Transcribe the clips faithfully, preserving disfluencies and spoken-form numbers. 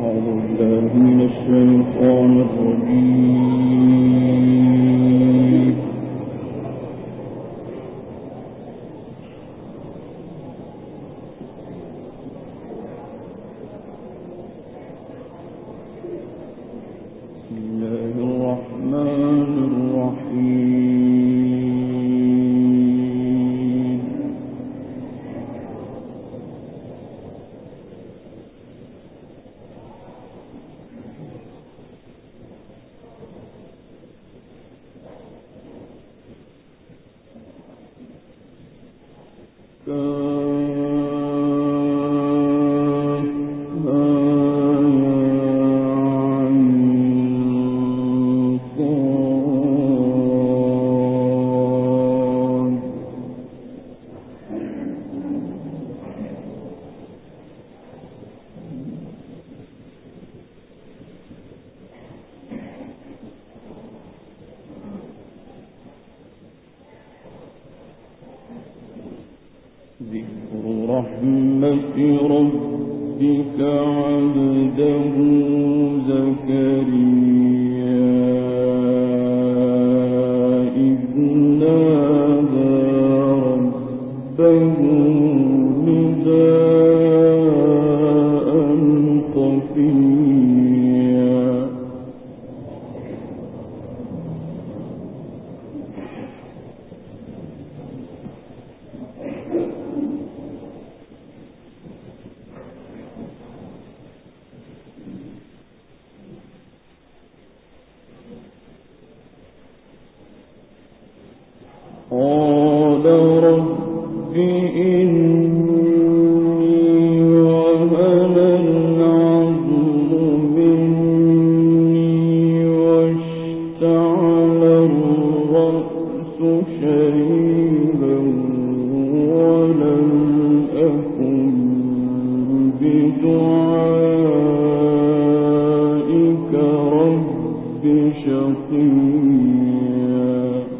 رحمة ربك عبده زكريا إذ نادى ربه نداء خفيا قال رب إني وهن العظم مني واشتعل الرأس شيبا ولم أكن بدعائك رب شقيا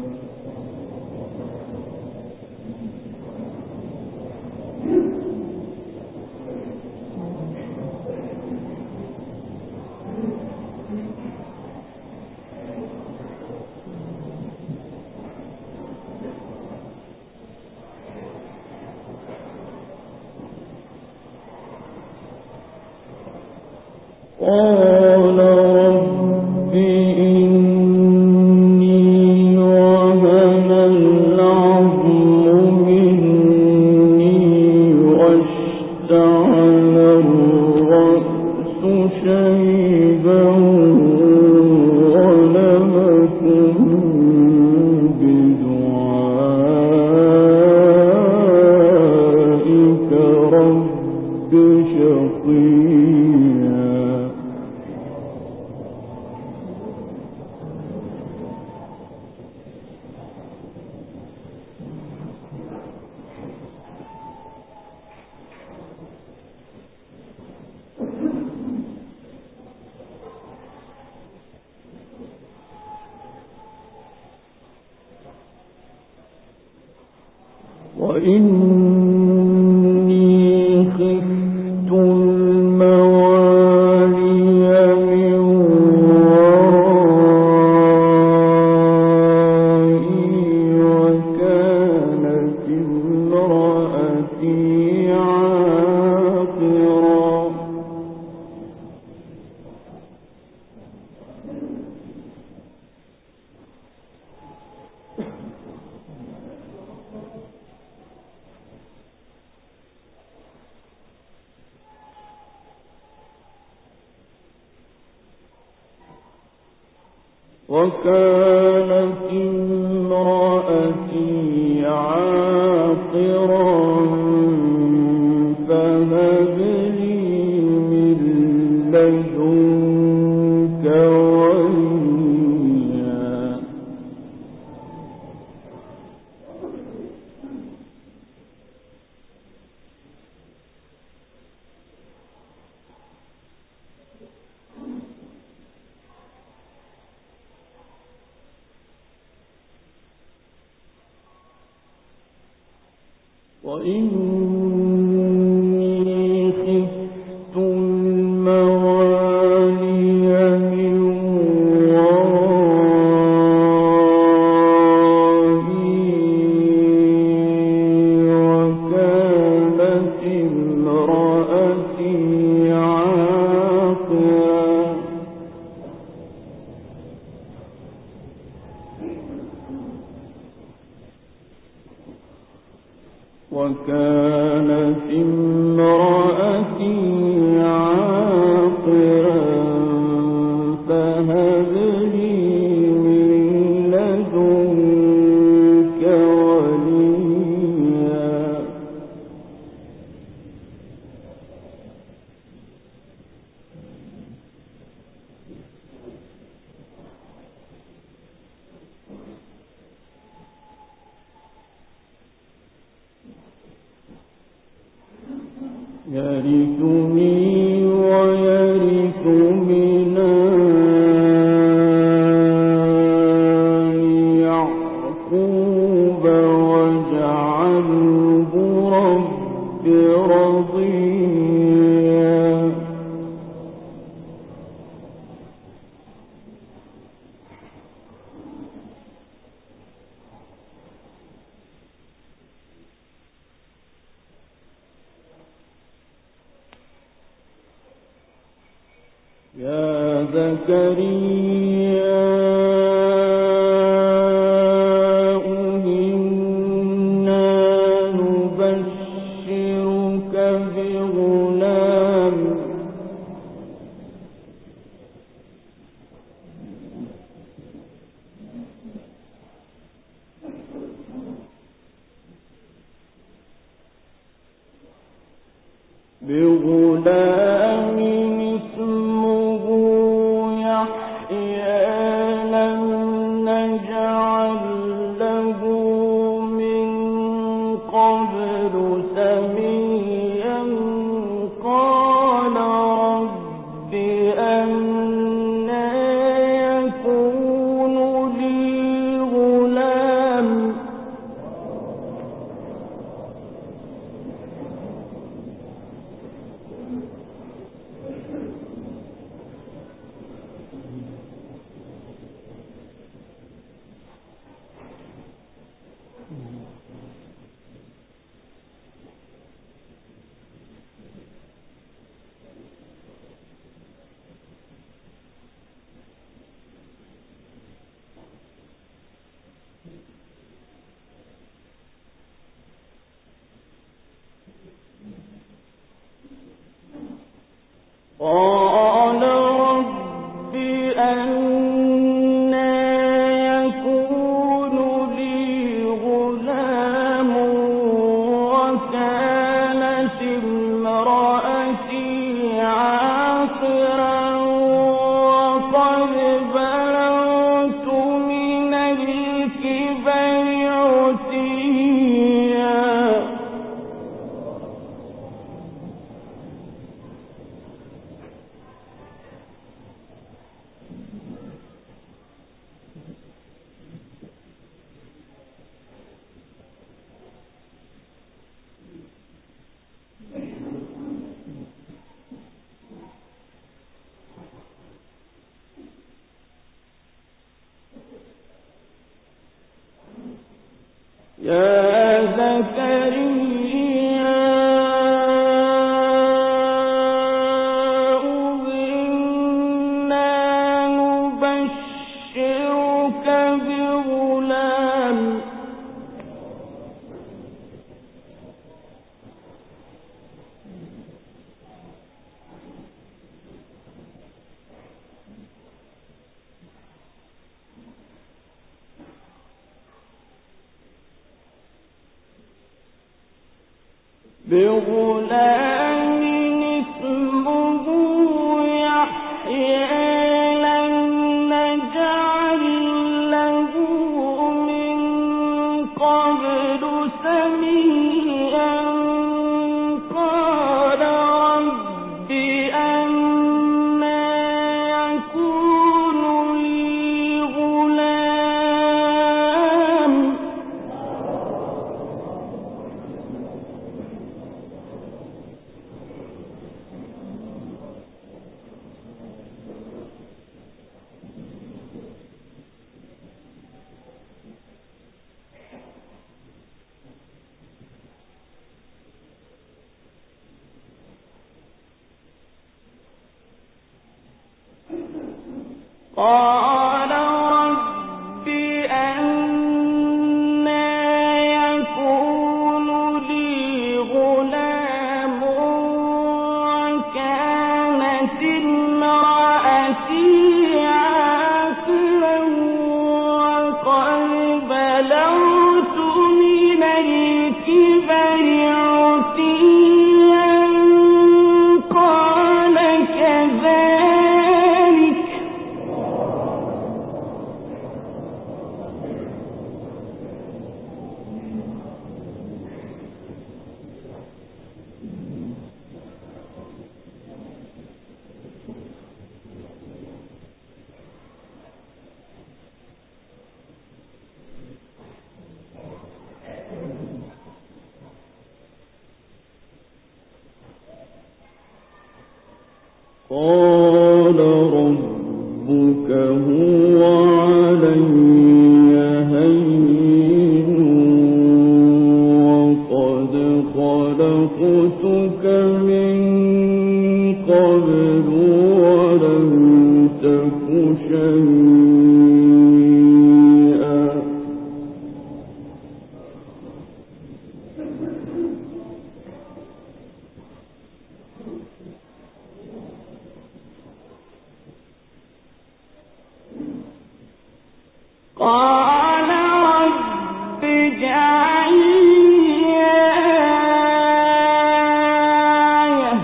قال رب إني وهن العظم مني واشتعل الرأس شيبا ولم أكن بدعائك رب شقيا وإني خفت الموالي من ورائي وكانت امرأتي عاقرا وكانت امرأتي عاقرا فهب لي من لدنك وليا وإني خفت الموالي امرأتي عاقرا وكانت امرأتي عاقرا فهب لي من لدنك وليا يرثني ويرث من آل يعقوب واجعله رب رضيا يا زكريا إنا نبشرك بغلام بغلام اسمه يحيى لم نجعل له من قبل سميا قال رب أنى يكون لي غلام قال رب أنى يكون لي غلام وكانت امرأتي عاقرا وقد بلغت من الكبر عتيا يا زكريا إنا نبشرك بغلام بغلام اسمه يحيى لم نجعل له من قبل سميا قال رب أنى يكون لي غلام قال رب أنى يكون لي غلام وكانت امرأتي عاقرا وقد بلغت من الكبر عتيا قال كذلك قال ربك هو علي هين وقد خلقتك من قبل ولم تك شيئا قال رب اجعل لي آية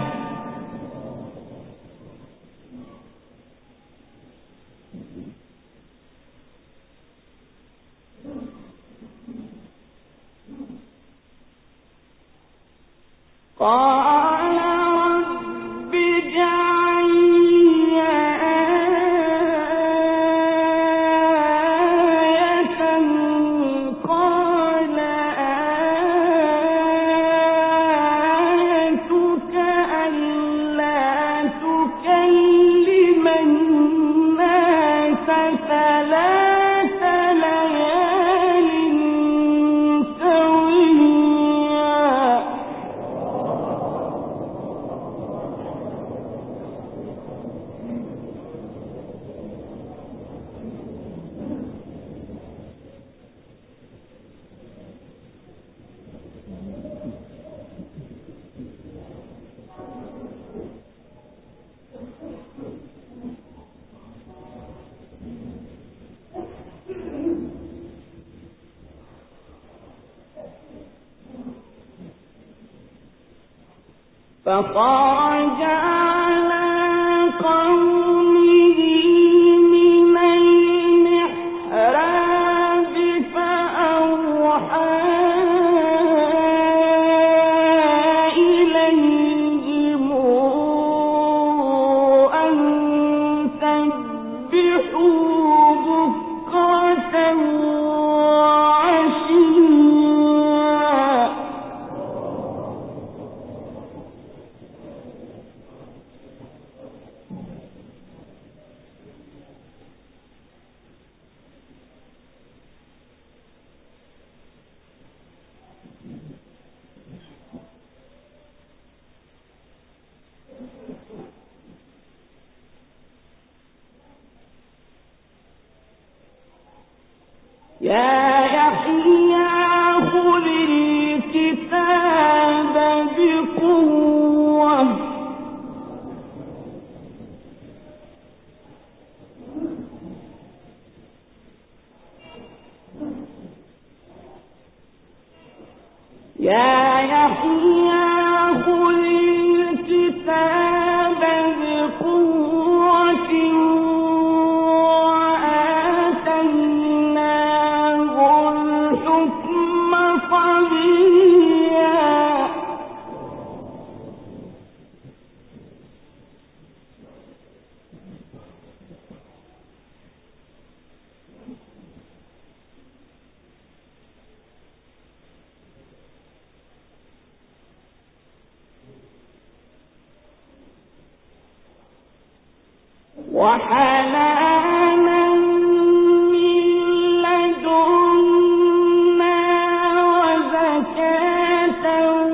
قال رب اجعل لي آية قال آيتك ألا تكلم الناس ثلاث ليال سويا فخرج على قومه من المحراب فأوحى إليهم أن سبحوا بكرة وعشيا يا يحيى خذ الكتاب بقوة يا يحيى خذ الكتاب بقوة وآتيناه الحكم صبيا وحنانا من لدنا وزكاة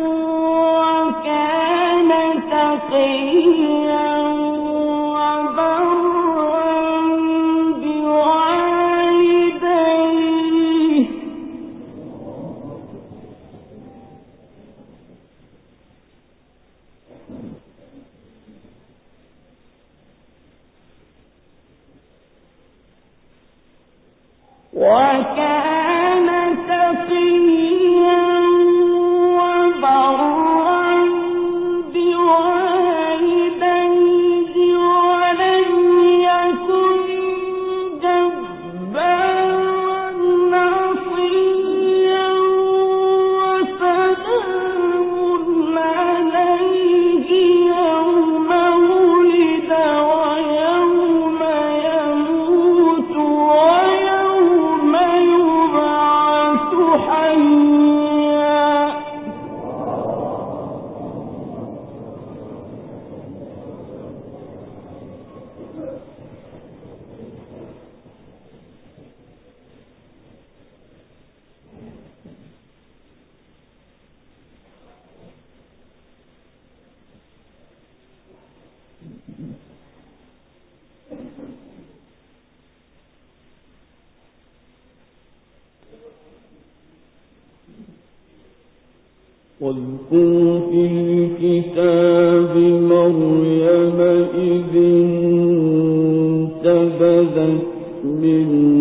وكان تقيا وبرا وكان تقيا وبرا بوالديه ولم يكن جبارا عصيا وسلام عليه يوم ولد ويوم يموت ويوم يبعث حيا. واذكر في الكتاب مريم إذ انتبذت من